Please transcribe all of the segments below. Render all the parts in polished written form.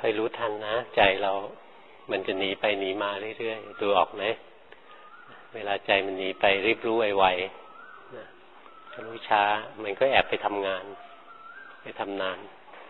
ค่อยรู้ทันนะใจเรามันจะหนีไปหนีมาเรื่อยๆดูออกไหมเวลาใจมันหนีไปรีบรู้ไวๆนะรู้ช้ามันก็แอบไปทำงานไปทำนาน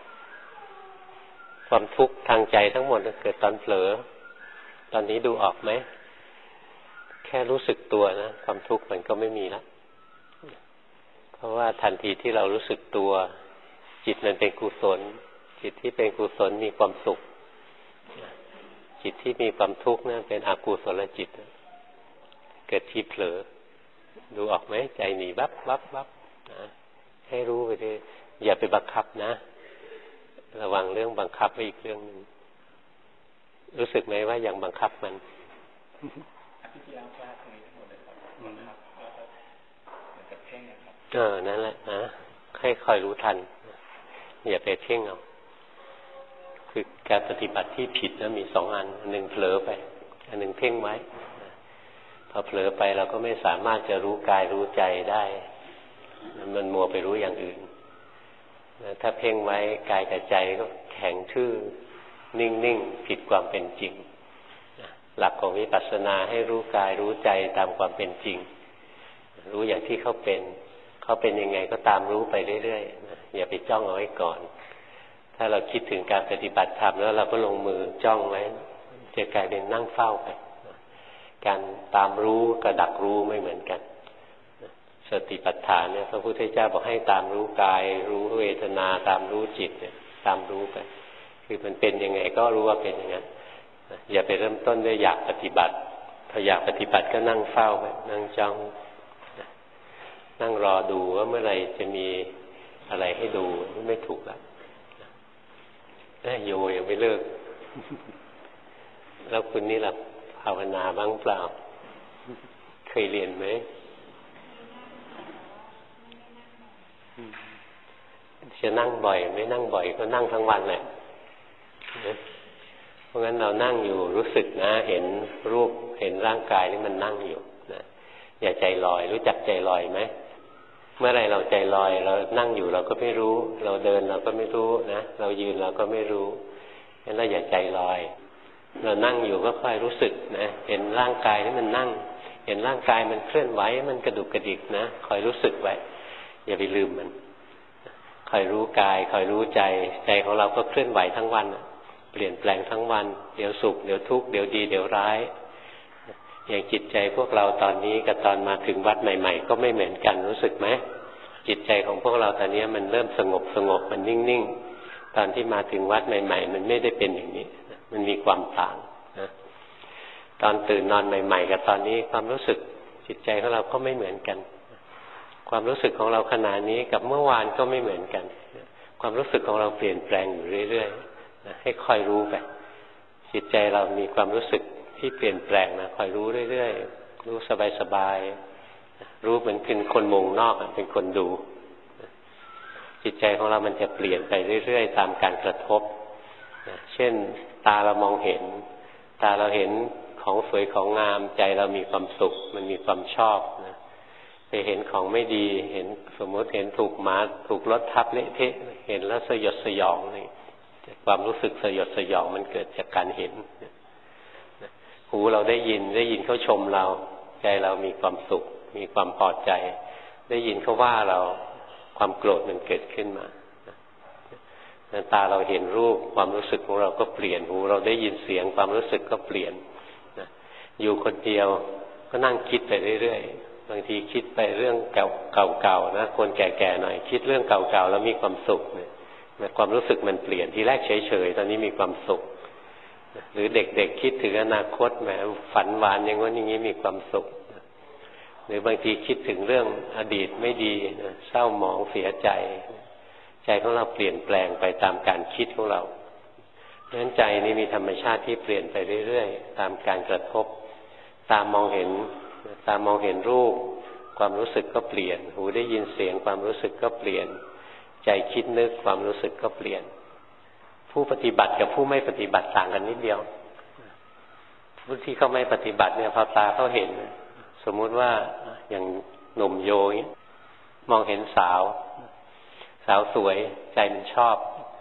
ความทุกข์ทางใจทั้งหมดเกิดตอนเผลอตอนนี้ดูออกไหมแค่รู้สึกตัวนะความทุกข์มันก็ไม่มีแล้วเพราะว่าทันทีที่เรารู้สึกตัวจิตมันเป็นกุศลจิตที่เป็นกุศลมีความสุขจิตที่มีความทุกข์นั่นเป็นอกุศลจิตเกิดที่เผลอดูออกไหมใจหนีวับนะให้รู้ไปเลยอย่าไปบังคับนะระวังเรื่องบังคับไว้อีกเรื่องนึงรู้สึกไหมว่าอย่างบังคับมันนั่นแหละนะให้คอยรู้ทันอย่าไปเพ่งเอาคือการปฏิบัติที่ผิดนะมี2 อันหนึ่งเผลอไปอันหนึ่งเพ่งไว้พอเผลอไปเราก็ไม่สามารถจะรู้กายรู้ใจได้มันมัวไปรู้อย่างอื่นถ้าเพ่งไว้กายกับใจก็แข็งทื่อนิ่งๆผิดความเป็นจริงหลักของวิปัสสนาให้รู้กายรู้ใจตามความเป็นจริงรู้อย่างที่เขาเป็นยังไงก็ตามรู้ไปเรื่อยๆอย่าไปจ้องเอาไว้ก่อนถ้าเราคิดถึงการปฏิบัติธรรมแล้วเราก็ลงมือจ้องไว้จะกลายเป็นนั่งเฝ้าไปการตามรู้กับดักรู้ไม่เหมือนกันสติปัฏฐานเนี่ยพระพุทธเจ้าบอกให้ตามรู้กายรู้เวทนาตามรู้จิตเนี่ยตามรู้ไปคือมันเป็นยังไงก็รู้ว่าเป็นอย่างนั้นอย่าไปเริ่มต้นด้วยอยากปฏิบัติพออยากปฏิบัติก็นั่งเฝ้าไปนั่งจ้องนั่งรอดูว่าเมื่อไหร่จะมีอะไรให้ดูไม่ถูกแล้วโยยังไม่เลิกแล้วคุณนี่ล่ะภาวนาบ้างเปล่าเคยเรียนไหมจะนั่งบ่อยไม่นั่งบ่อยก็นั่งทั้งวันแหละเพราะงั้นเรานั่งอยู่รู้สึกนะเห็นรูปเห็นร่างกายนี่มันนั่งอยู่นะอย่าใจลอยรู้จักใจลอยไหมเมื่อไรเราใจลอยเรานั่งอยู่เราก็ไม่รู้เราเดินเราก็ไม่รู้นะเรายืนเราก็ไม่รู้งั้นเราอย่าใจลอยเรานั่งอยู่ก็ค่อยรู้สึกนะเห็นร่างกายนี่มันนั่งเห็นร่างกายมันเคลื่อนไหวมันกระดุกกระดิกนะคอยรู้สึกไว้อย่าไปลืมมันคอยรู้กายคอยรู้ใจใจของเราก็เคลื่อนไหวทั้งวันเปลี่ยนแปลงทั้งวันเดี๋ยวสุขเดี๋ยวทุกข์เดี๋ยวดีเดี๋ยวร้ายอย่างจิตใจพวกเราตอนนี้กับตอนมาถึงวัดใหม่ๆก็ไม่เหมือนกันรู้สึกไหมจิตใจของพวกเราตอนนี้มันเริ่มสงบมันนิ่งๆตอนที่มาถึงวัดใหม่ๆมันไม่ได้เป็นอย่างนี้มันมีความต่างนะตอนตื่นนอนใหม่ๆกับตอนนี้ความรู้สึกจิตใจของเราก็ไม่เหมือนกันความรู้สึกของเราขณะนี้กับเมื่อวานก็ไม่เหมือนกันความรู้สึกของเราเปลี่ยนแปลงอยู่เรื่อยๆนะให้คอยรู้ไปจิตใจเรามีความรู้สึกที่เปลี่ยนแปลงนะคอยรู้เรื่อยๆรู้สบายๆรู้เหมือนเป็นคนมองนอกเป็นคนดูจิตใจของเรามันจะเปลี่ยนไปเรื่อยๆตามการกระทบเช่นตาเรามองเห็นตาเราเห็นของสวยของงามใจเรามีความสุขมันมีความชอบนะไปเห็นของไม่ดีเห็นสมมติเห็นถูกหมาถูกรถทับเละเทะเห็นแล้วสยดสยองนี่ความรู้สึกสยดสยองมันเกิดจากการเห็นหูเราได้ยินเขาชมเราใจเรามีความสุขมีความพอใจได้ยินเขาว่าเราความโกรธมันเกิดขึ้นมาตาเราเห็นรูปความรู้สึกของเราก็เปลี่ยนหูเราได้ยินเสียงความรู้สึกก็เปลี่ยนอยู่คนเดียวก็นั่งคิดไปเรื่อยๆบางทีคิดไปเรื่องเก่าๆนะคนแก่ๆหน่อยคิดเรื่องเก่าๆแล้วมีความสุขเนี่ยความรู้สึกมันเปลี่ยนทีแรกเฉยๆตอนนี้มีความสุขหรือเด็กๆคิดถึงอนาคตแหมฝันหวานอย่างนั้นอย่างนี้มีความสุขหรือบางทีคิดถึงเรื่องอดีตไม่ดีเศร้าหมองเสียใจใจของเราเปลี่ยนแปลงไปตามการคิดของเราเพราะฉะนั้นใจนี่มีธรรมชาติที่เปลี่ยนไปเรื่อยๆตามการกระทบตามองเห็นรูปความรู้สึกก็เปลี่ยนหูได้ยินเสียงความรู้สึกก็เปลี่ยนใจคิดนึกความรู้สึกก็เปลี่ยนผู้ปฏิบัติกับผู้ไม่ปฏิบัติต่างกันนิดเดียวผู้ที่เขาไม่ปฏิบัติเนี่ยพอตาเขาเห็นสมมุติว่าอย่างหนุ่มโยงี้มองเห็นสาวสวยใจมันชอบ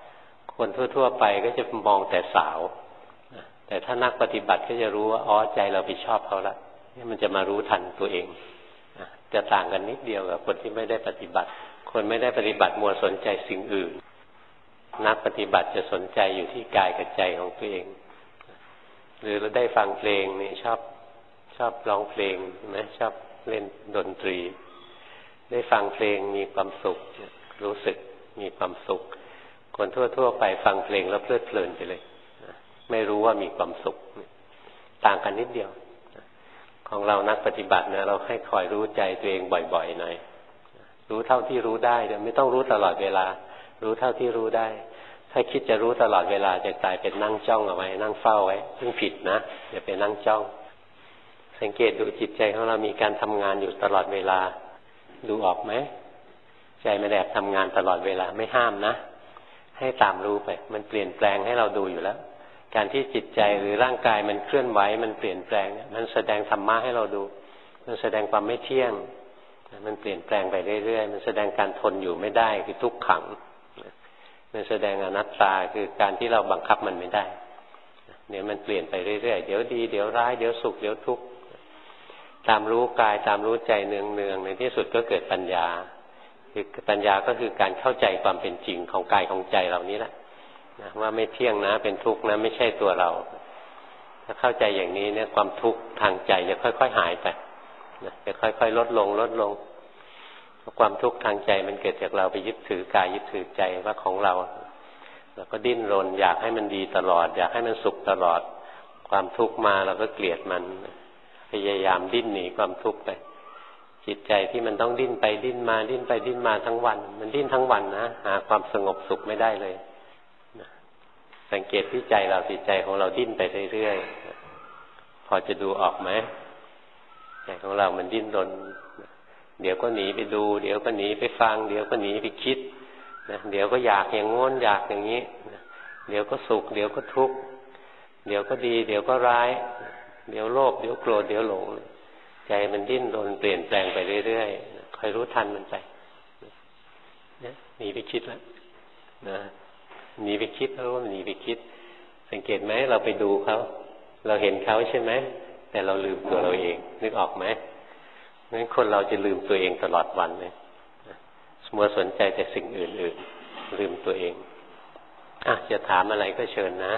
คนทั่วๆไปก็จะมองแต่สาวแต่ถ้านักปฏิบัติก็จะรู้ว่าอ๋อใจเราไปชอบเขาละนี่มันจะมารู้ทันตัวเองจะต่างกันนิดเดียวกับคนที่ไม่ได้ปฏิบัติคนไม่ได้ปฏิบัติมัวสนใจสิ่งอื่นนักปฏิบัติจะสนใจอยู่ที่กายกับใจของตัวเองหรือเราได้ฟังเพลงนี่ชอบร้องเพลงใช่ไหมชอบเล่นดนตรีได้ฟังเพลงมีความสุขรู้สึกมีความสุขคนทั่วๆไปฟังเพลงแล้วเพลิดเพลินไปเลยไม่รู้ว่ามีความสุขต่างกันนิดเดียวของเรานักปฏิบัตินะเราให้คอยรู้ใจตัวเองบ่อยๆหน่อยรู้เท่าที่รู้ได้ไม่ต้องรู้ตลอดเวลารู้เท่าที่รู้ได้ถ้าคิดจะรู้ตลอดเวลาจะกลายเป็นนั่งจ้องเอาไว้นั่งเฝ้าไว้ซึ่งผิดนะอย่าไปนั่งจ้องสังเกตดูจิตใจของเรามีการทำงานอยู่ตลอดเวลาดูออกไหมใจมันแอบทำงานตลอดเวลาไม่ห้ามนะให้ตามรู้ไปมันเปลี่ยนแปลงให้เราดูอยู่แล้วการที่จิตใจหรือร่างกายมันเคลื่อนไหวมันเปลี่ยนแปลงมันแสดงธรรมะให้เราดูมันแสดงความไม่เที่ยงมันเปลี่ยนแปลงไปเรื่อยๆมันแสดงการทนอยู่ไม่ได้คือทุกขังมันแสดงอนัตตาคือการที่เราบังคับมันไม่ได้เนี่ยมันเปลี่ยนไปเรื่อยๆเดี๋ยวดีเดี๋ยวร้ายเดี๋ยวสุขเดี๋ยวทุกข์ตามรู้กายตามรู้ใจเนืองๆในที่สุดก็เกิดปัญญาคือปัญญาก็คือการเข้าใจความเป็นจริงของกายของใจเรานี้แหละว่าไม่เที่ยงนะเป็นทุกข์นะไม่ใช่ตัวเราถ้าเข้าใจอย่างนี้เนี่ยความทุกข์ทางใจจะค่อยๆหายไปจะค่อยๆลดลงความทุกข์ทางใจมันเกิดจากเราไปยึดถือกายยึดถือใจว่าของเราเราก็ดิ้นรนอยากให้มันดีตลอดอยากให้มันสุขตลอดความทุกข์มาเราก็เกลียดมันพยายามดิ้นหนีความทุกข์ไปจิตใจที่มันต้องดิ้นไปดิ้นมาดิ้นไปดิ้นมาทั้งวันมันดิ้นทั้งวันนะหาความสงบสุขไม่ได้เลยสังเกตที่ใจเราจิตใจของเราดิ้นไปเรื่อยๆพอจะดูออกไหมใจของเรามันดิ้นรนเดี๋ยวก็หนีไปดูเดี๋ยวก็หนีไปฟังเดี๋ยวก็หนีไปคิดนะเดี๋ยวก็อยากอย่างโน้นอยากอย่างนี้เดี๋ยวก็สุขเดี๋ยวก็ทุกข์เดี๋ยวก็ดีเดี๋ยวก็ร้ายเดี๋ยวโลภเดี๋ยวโกรธเดี๋ยวหลงใจมันดิ้นรนเปลี่ยนแปลงไปเรื่อยๆคอยรู้ทันมันไปหนีไปคิดแล้วนะหนีไปคิดแล้วว่ามันหนีไปคิดสังเกตไหมเราไปดูเขาเราเห็นเขาใช่ไหมแต่เราลืมตัวเราเองนึกออกไหมงั้นคนเราจะลืมตัวเองตลอดวันเลยมัวสนใจแต่สิ่งอื่นๆลืมตัวเองจะถามอะไรก็เชิญนะ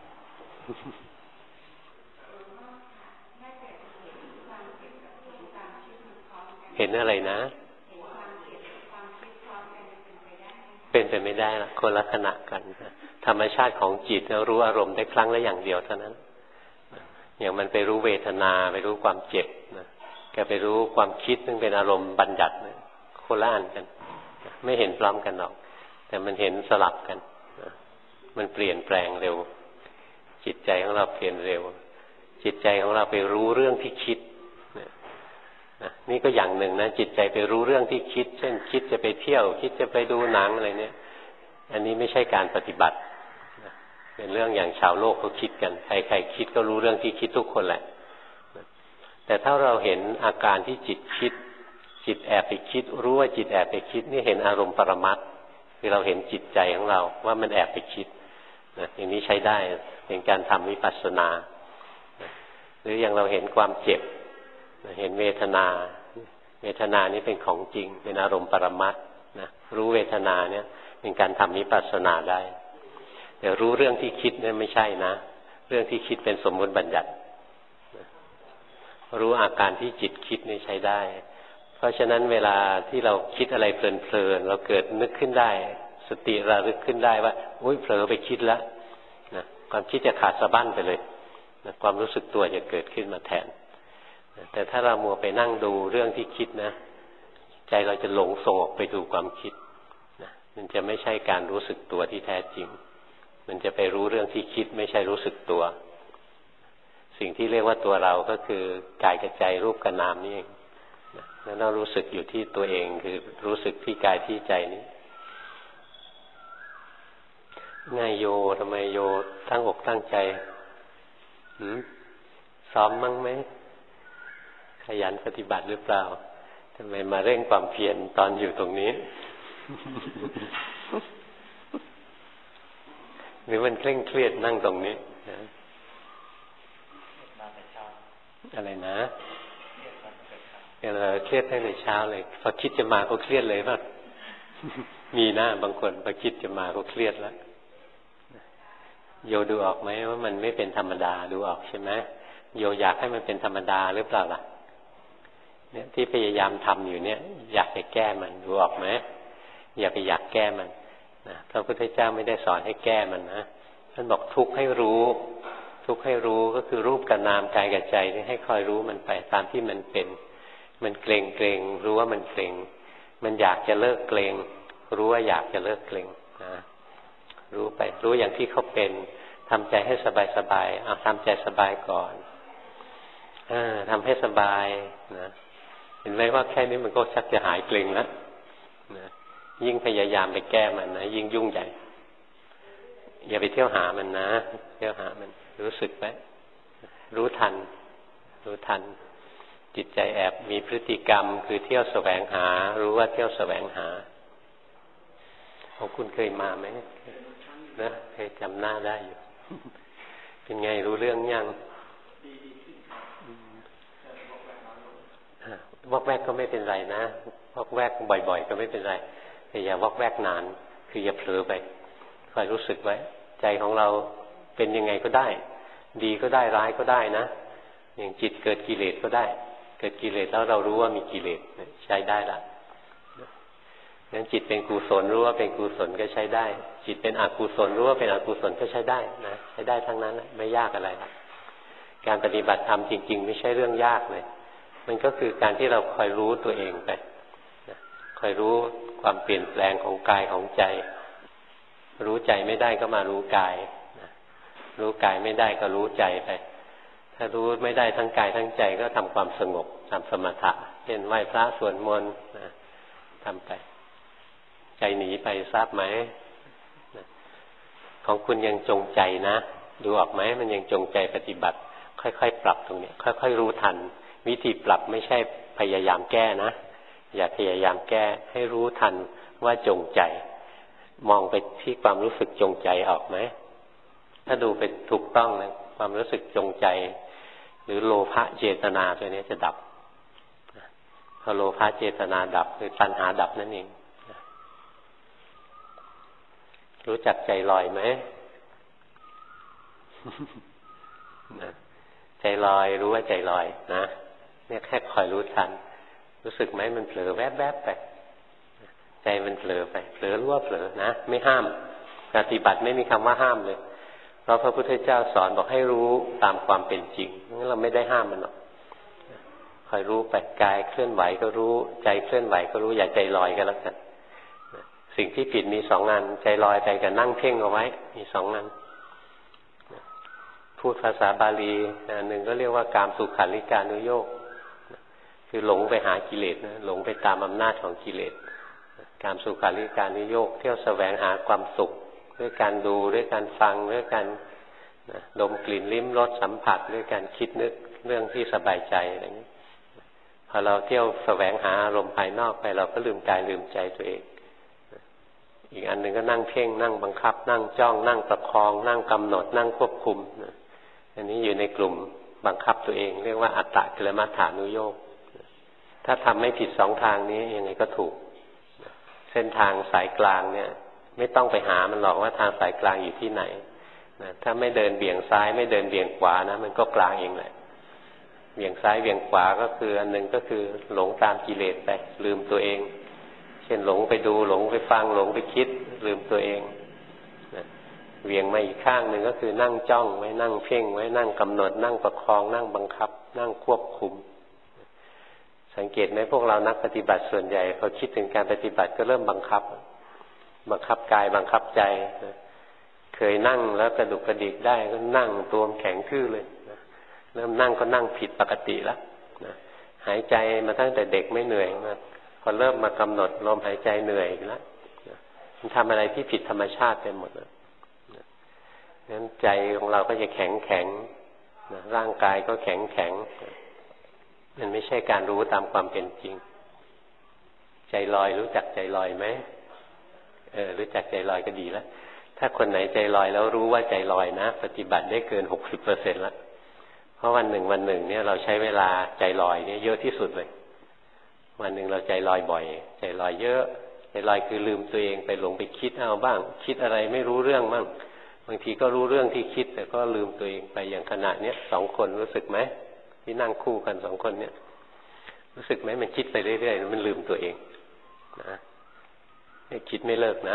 เห็นอะไรนะเป็นไปไม่ได้ละคนละขณะกันธรรมชาติของจิตเรารู้อารมณ์ได้ครั้งละอย่างเดียวเท่านั้นอย่างมันไปรู้เวทนาไปรู้ความเจ็บนะแกไปรู้ความคิดซึ่งเป็นอารมณ์บัญญัติคนละอันกันไม่เห็นพร้อมกันหรอกแต่มันเห็นสลับกันมันเปลี่ยนแปลงเร็วจิตใจของเราเปลี่ยนเร็วจิตใจของเราไปรู้เรื่องที่คิดนี่ก็อย่างหนึ่งนะจิตใจไปรู้เรื่องที่คิดเช่นคิดจะไปเที่ยวคิดจะไปดูหนังอะไรเนี่ยอันนี้ไม่ใช่การปฏิบัติเป็นเรื่องอย่างชาวโลกเขาคิดกันใครๆคิดก็รู้เรื่องที่คิดทุกคนแหละแต่ถ้าเราเห็นอาการที่จิตคิดจิตแอบไปคิดรู้ว่าจิตแอบไปคิดนี่เห็นอารมณ์ปรมัตถ์คือเราเห็นจิตใจของเราว่ามันแอบไปคิดอย่างนี้ใช้ได้เป็นการทำวิปัสสนาหรืออย่างเราเห็นความเจ็บเห็นเวทนาเวทนานี้เป็นของจริงเป็นอารมณ์ปรมัตถ์นะรู้เวทนาเนี่ยเป็นการทำวิปัสสนาได้แต่รู้เรื่องที่คิดเนี่ยไม่ใช่นะเรื่องที่คิดเป็นสมมุติบัญญัติรู้อาการที่จิตคิดนี่ใช้ได้เพราะฉะนั้นเวลาที่เราคิดอะไรเพลินๆเราเกิดนึกขึ้นได้สติระลึกขึ้นได้ว่าอุ้ยเผลอไปคิดแล้วนะความคิดจะขาดสะบั้นไปเลยนะความรู้สึกตัวจะเกิดขึ้นมาแทนแต่ถ้าเรามัวไปนั่งดูเรื่องที่คิดนะใจเราจะหลงส่งออกไปดูความคิดนะมันจะไม่ใช่การรู้สึกตัวที่แท้จริงมันจะไปรู้เรื่องที่คิดไม่ใช่รู้สึกตัวสิ่งที่เรียกว่าตัวเราก็คือกายกับใจรูปกับนามนี่เองแล้วเรารู้สึกอยู่ที่ตัวเองคือรู้สึกที่กายที่ใจนี้ง่ายโยทำไมโยตั้งอกตั้งใจซ้อมมั่งไหมขยันปฏิบัติหรือเปล่าทำไมมาเร่งความเพียรตอนอยู่ตรงนี้หรือมันเคร่งเครียดนั่งตรงนี้นะอะไรนะเราเครียดตั้งแต่เช้าเลยพอคิดจะมาก็เครียดเลยป่ะมีนะบางคนพอคิดจะมาก็เครียดแล้วโยดูออกไหมว่ามันไม่เป็นธรรมดาดูออกใช่ไหมโยอยากให้มันเป็นธรรมดาหรือเปล่าล่ะเนี่ยที่พยายามทำอยู่เนี่ยอยากจะแก้มันดูออกไหมอย่าไปอยากแก้มันนะพระพุทธเจ้าไม่ได้สอนให้แก้มันนะท่านบอกทุกข์ให้รู้ทุกข์ให้รู้ก็คือรูปกับนามกายกับใจที่ให้คอยรู้มันไปตามที่มันเป็นมันเกรงเกรงรู้ว่ามันเกรงมันอยากจะเลิกเกรงรู้ว่าอยากจะเลิกเกรงนะรู้ไปรู้อย่างที่เขาเป็นทำใจให้สบายๆเอาทำใจสบายก่อนทำให้สบายนะเห็นไหมว่าแค่นี้มันก็ชักจะหายเกร็งแล้วนะยิ่งพยายามไปแก้มันนะยิ่งยุ่งใหญ่อย่าไปเที่ยวหามันนะเที่ยวหามันรู้สึกไหมรู้ทันรู้ทันจิตใจแอบมีพฤติกรรมคือเที่ยวแสวงหารู้ว่าเที่ยวแสวงหาของคุณเคยมาไหมนะเคยจำหน้าได้อยู่เป็นไงรู้เรื่องยังวอกแวกก็ไม่เป็นไรนะวอกแวกบ่อยๆก็ไม่เป็นไรแต่อย่าวอกแวกนานคืออย่าเผลอไปคอยรู้สึกไว้ใจของเราเป็นยังไงก็ได้ดีก็ได้ร้ายก็ได้นะอย่างจิตเกิดกิเลสก็ได้เกิดกิเลสแล้วเรารู้ว่ามีกิเลสใช้ได้ละงั้นจิตเป็นกุศลรู้ว่าเป็นกุศลก็ใช้ได้จิตเป็นอกุศลรู้ว่าเป็นอกุศลก็ใช้ได้นะใช้ได้ทั้งนั้นไม่ยากอะไรการปฏิบัติธรรมจริงๆไม่ใช่เรื่องยากเลยมันก็คือการที่เราคอยรู้ตัวเองไปคอยรู้ความเปลี่ยนแปลงของกายของใจรู้ใจไม่ได้ก็มารู้กายรู้กายไม่ได้ก็รู้ใจไปถ้ารู้ไม่ได้ทั้งกายทั้งใจก็ทำความสงบทำสมถะเช่นไหว้พระสวดมนต์ทำไปใจหนีไปทราบไหมของคุณยังจงใจนะดูออกไหมมันยังจงใจปฏิบัติค่อยๆปรับตรงนี้ค่อยๆรู้ทันวิธีปรับไม่ใช่พยายามแก้นะอย่าพยายามแก้ให้รู้ทันว่าจงใจมองไปที่ความรู้สึกจงใจออกไหมถ้าดูไปถูกต้องนะความรู้สึกจงใจหรือโลภะเจตนาตัวนี้จะดับพอโลภะเจตนาดับคือตัณหาดับนั่นเองรู้จักใจลอยไหม ใจลอยรู้ว่าใจลอยนะเนี่ยแค่คอยรู้ทันรู้สึกไหมมันเผลอแวบๆไปใจมันเผลอไปเผลอรู้ว่าเผลอนะไม่ห้ามปฏิบัติไม่มีคำว่าห้ามเลยเพราะพระพุทธเจ้าสอนบอกให้รู้ตามความเป็นจริงงั้นเราไม่ได้ห้ามมันหรอกคอยรู้ไปกายเคลื่อนไหวก็รู้ใจเคลื่อนไหวก็รู้อย่าใจลอยกันแล้วกันสิ่งที่ผิดมีสองงานใจลอยไปกับนั่งเพ่งเอาไว้มีสองงานพูดภาษาบาลีหนึ่งก็เรียกว่ากามสุขันลิกานุโยคคือหลงไปหากิเลสนะหลงไปตามอำนาจของกิเลสกามสุขันลิกานุโยคเที่ยวแสวงหาความสุขด้วยการดูด้วยการฟังด้วยการดมกลิ่นลิ้มรสสัมผัสด้วยการคิดนึกเรื่องที่สบายใจอะไรอย่างนี้พอเราเที่ยวแสวงหาอารมณ์ภายนอกไปเราก็ลืมกายลืมใจตัวเองอีกอันหนึ่งก็นั่งเพ่งนั่งบังคับนั่งจ้องนั่งประคองนั่งกำหนดนั่งควบคุมอันนี้อยู่ในกลุ่มบังคับตัวเองเรียกว่าอัตตกิลมัฏฐานุโยคถ้าทำไม่ผิดสองทางนี้ยังไงก็ถูกเส้นทางสายกลางเนี่ยไม่ต้องไปหามันหรอกว่าทางสายกลางอยู่ที่ไหนนะถ้าไม่เดินเบี่ยงซ้ายไม่เดินเบี่ยงขวานะมันก็กลางเองแหละเบี่ยงซ้ายเบี่ยงขวาก็คืออันหนึ่งก็คือหลงตามกิเลสไปลืมตัวเองเช่นหลงไปดูหลงไปฟังหลงไปคิดลืมตัวเองนะเบี่ยงมาอีกข้างหนึ่งก็คือนั่งจ้องไว้นั่งเพ่งไว้นั่งกำหนดนั่งประคองนั่งบังคับนั่งควบคุมสังเกตไหมพวกเรานักปฏิบัติส่วนใหญ่พอคิดถึงการปฏิบัติก็เริ่มบังคับกายบังคับใจนะเคยนั่งแล้วกระดุกกระดิกได้ก็นั่งตัวแข็งทื่อเลยนะเริ่มนั่งก็นั่งผิดปกติแล้วนะหายใจมาตั้งแต่เด็กไม่เหนื่อยมาพอเริ่มมากำหนดลมหายใจเหนื่อยอีกแล้วนะมันทำอะไรที่ผิดธรรมชาติไปหมดเลยนะงั้นใจของเราก็จะแข็งนะร่างกายก็แข็งมันไม่ใช่การรู้ตามความเป็นจริงใจลอยรู้จักใจลอยไหมรู้จักใจลอยก็ดีแล้วถ้าคนไหนใจลอยแล้วรู้ว่าใจลอยนะปฏิบัติได้เกิน 60% แล้วเพราะวันหนึ่งเนี่ยเราใช้เวลาใจลอยเนี่ยเยอะที่สุดเลยวันหนึ่งเราใจลอยบ่อยใจลอยเยอะใจลอยคือลืมตัวเองไปหลงไปคิดเอาบ้างคิดอะไรไม่รู้เรื่องบ้างบางทีก็รู้เรื่องที่คิดแต่ก็ลืมตัวเองไปอย่างขณะเนี้ย2 คนรู้สึกไหมที่นั่งคู่กัน2 คนเนี่ยรู้สึกไหมมันคิดไปเรื่อยๆมันลืมตัวเองนะไม่คิดไม่เลิกนะ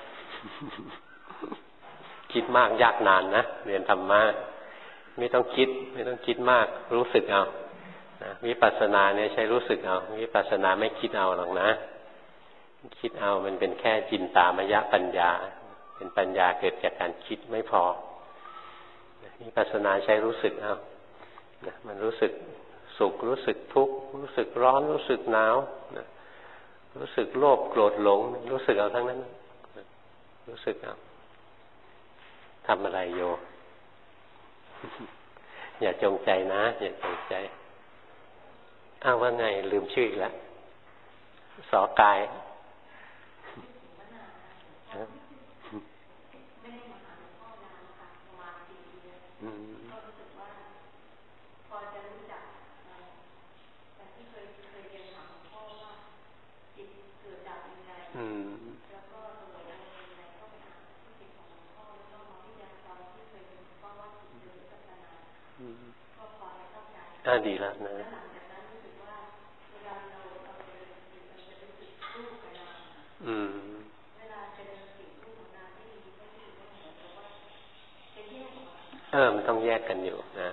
คิดมากยากนานนะเรียนธรรมะไม่ต้องคิดมากรู้สึกเอาวิปัสสนาเนี่ยใช้รู้สึกเอาวิปัสสนาไม่คิดเอาหรอกนะคิดเอามันเป็นแค่จินตามยปัญญาเป็นปัญญาเกิดจากการคิดไม่พอวิปัสสนาใช้รู้สึกเอามันรู้สึกสุขรู้สึกทุกข์รู้สึกร้อนรู้สึกหนาวรู้สึกโลภโกรธหลงรู้สึกเอาทั้งนั้นรู้สึกเอาทำอะไรโย อย่าจงใจนะอย่าจงใจอ้าวว่าไงลืมชื่ออีกแล้วสอกายดีแล้วนะมันต้องแยกกันอยู่นะ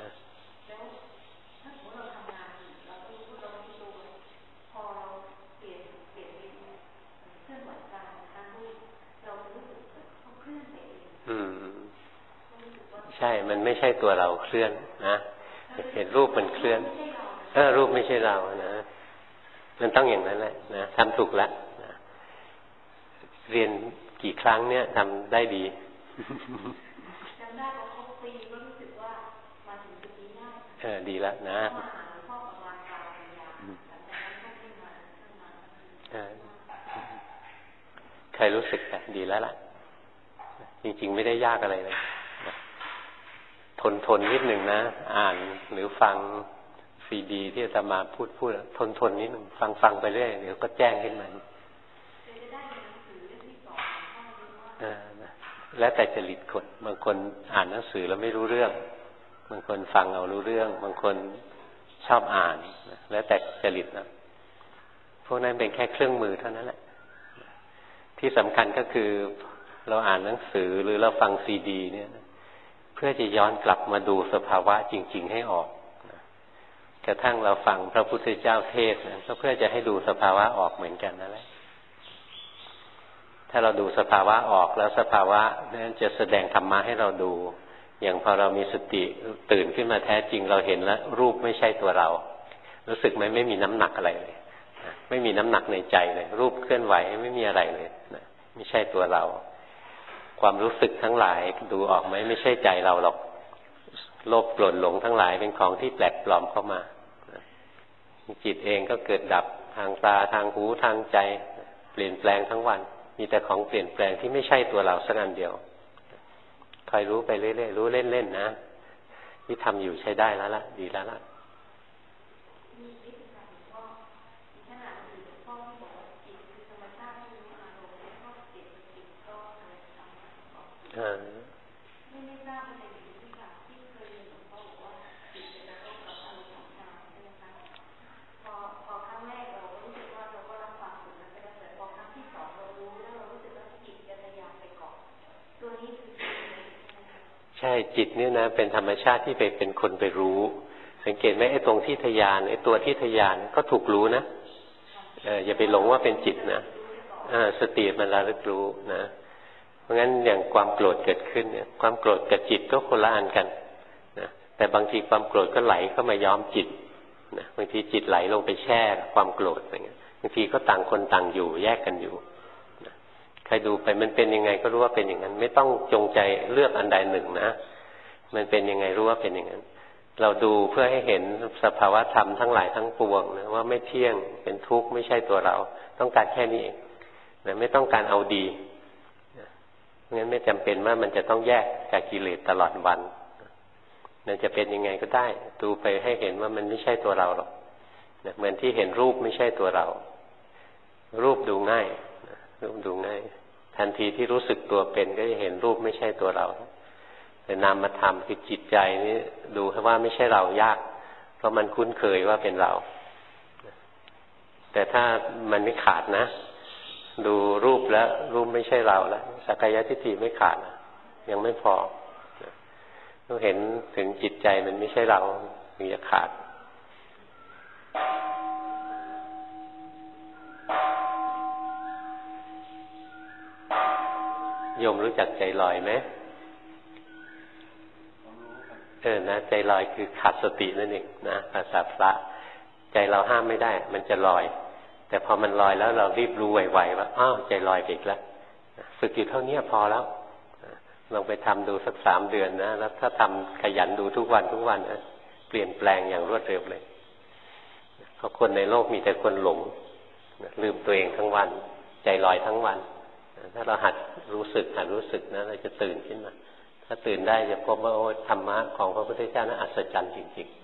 ใช่มันไม่ใช่ตัวเราเคลื่อนนะเห็นรูปมันเคลื่อนรูปไม่ใช่เรานะมันต้องอย่างนั้นแหละนะทำถูกแล้วนะเรียนกี่ครั้งเนี่ยทำได้ดีจำได้ว่าครบปีก็รู้สึกว่ามาถึงจุดนี้ได้ดีแล้วนะใครรู้สึกแต่ดีแล้วล่ะจริงๆไม่ได้ยากอะไรเลยทนนิดหนึ่งนะอ่านหรือฟังซีดีที่อาตมาพูดทนนิดหนึ่งฟังไปเรื่อยเดี๋ยวก็แจ้งขึ้นมาแล้วแต่จริตคนบางคนอ่านหนังสือแล้วไม่รู้เรื่องบางคนฟังเอารู้เรื่องบางคนชอบอ่านแล้วแต่จริตนะพวกนั้นเป็นแค่เครื่องมือเท่านั้นแหละที่สำคัญก็คือเราอ่านหนังสือหรือเราฟังซีดีเนี่ยเพื่อจะย้อนกลับมาดูสภาวะจริงๆให้ออกกระทั่งเราฟังพระพุทธเจ้าเทศน์ก็เพื่อจะให้ดูสภาวะออกเหมือนกันนั่นแหละถ้าเราดูสภาวะออกแล้วสภาวะนั้นจะแสดงธรรมะให้เราดูอย่างพอเรามีสติตื่นขึ้นมาแท้จริงเราเห็นแล้วรูปไม่ใช่ตัวเรารู้สึกไหมไม่มีน้ำหนักอะไรเลยไม่มีน้ำหนักในใจเลยรูปเคลื่อนไหวไม่มีอะไรเลยไม่ใช่ตัวเราความรู้สึกทั้งหลายดูออกไหมไม่ใช่ใจเราหรอกโลภโกรธหลงทั้งหลายเป็นของที่แปลกปลอมเข้ามาจิตเองก็เกิดดับทางตาทางหูทางใจเปลี่ยนแปลงทั้งวันมีแต่ของเปลี่ยนแปลงที่ไม่ใช่ตัวเราสักอันเดียวคอยรู้ไปเรื่อยๆรู้เล่นๆนะที่ทำอยู่ใช้ได้แล้วล่ะดีแล้วล่ะไม่ทราบในที่ที่เคยเรียนหลวงพ่อบอกว่าจิตจะกระทบกับอารมณ์ต่างๆใช่ไหมคะพอครั้งแรกเรารู้สึกว่าเราก็รับฟังอยู่นะแต่พอครั้งที่สองเรารู้แล้วเรารู้สึกว่าจิตจะทะยานไปเกาะตัวนี้คือใช่จิตเนี่ยนะเป็นธรรมชาติที่ไปเป็นคนไปรู้สังเกตไหมไอ้ตรงที่ทะยานไอ้ตัวที่ทะยานก็ถูกรู้นะอย่าไปหลงว่าเป็นจิตนะสติมันระลึกรู้นะเพราะงั้นอย่างความโกรธเกิดขึ้นเนี่ยความโกรธกับจิตก็คนละอันกันนะแต่บางทีความโกรธก็ไหลเข้ามาย้อมจิตนะบางทีจิตไหลลงไปแช่ความโกรธอะไรเงี้ยบางทีก็ต่างคนต่างอยู่แยกกันอยู่นะใครดูไปมันเป็นยังไงก็รู้ว่าเป็นอย่างนั้นไม่ต้องจงใจเลือกอันใดหนึ่งนะมันเป็นยังไงรู้ว่าเป็นอย่างนั้นเราดูเพื่อให้เห็นสภาวะธรรมทั้งหลายทั้งปวงนะว่าไม่เที่ยงเป็นทุกข์ไม่ใช่ตัวเราต้องการแค่นี้เองนะไม่ต้องการเอาดีงั้นไม่จำเป็นว่ามันจะต้องแยกจากกิเลสตลอดวันมันจะเป็นยังไงก็ได้ดูไปให้เห็นว่ามันไม่ใช่ตัวเราหรอกเหมือนที่เห็นรูปไม่ใช่ตัวเรารูปดูง่ายรูปดูง่ายทันทีที่รู้สึกตัวเป็นก็จะเห็นรูปไม่ใช่ตัวเราแต่นามธรรมคือจิตใจนี้ดูว่าไม่ใช่เรายากเพราะมันคุ้นเคยว่าเป็นเราแต่ถ้ามันไม่ขาดนะดูรูปแล้วรูปไม่ใช่เราแล้วสักกายทิฏฐิไม่ขาดยังไม่พอต้องเห็นถึงจิตใจมันไม่ใช่เราถึงจะขาดโยมรู้จักใจลอยไหมนะใจลอยคือขาดสตินั่นเองนะภาษาพระใจเราห้ามไม่ได้มันจะลอยแต่พอมันลอยแล้วเรารีบรู้ไวๆว่าอ้าวใจลอยไปอีกแล้วฝึกอยู่เท่านี้พอแล้วลองไปทำดูสัก3 เดือนนะแล้วถ้าทำขยันดูทุกวันนะเปลี่ยนแปลงอย่างรวดเร็วเลยเพราะคนในโลกมีแต่คนหลงลืมตัวเองทั้งวันใจลอยทั้งวันถ้าเราหัดรู้สึกนะเราจะตื่นขึ้นมาถ้าตื่นได้จะพบว่าโอ้ธรรมะของพระพุทธเจ้านั้นอัศจรรย์จริงๆ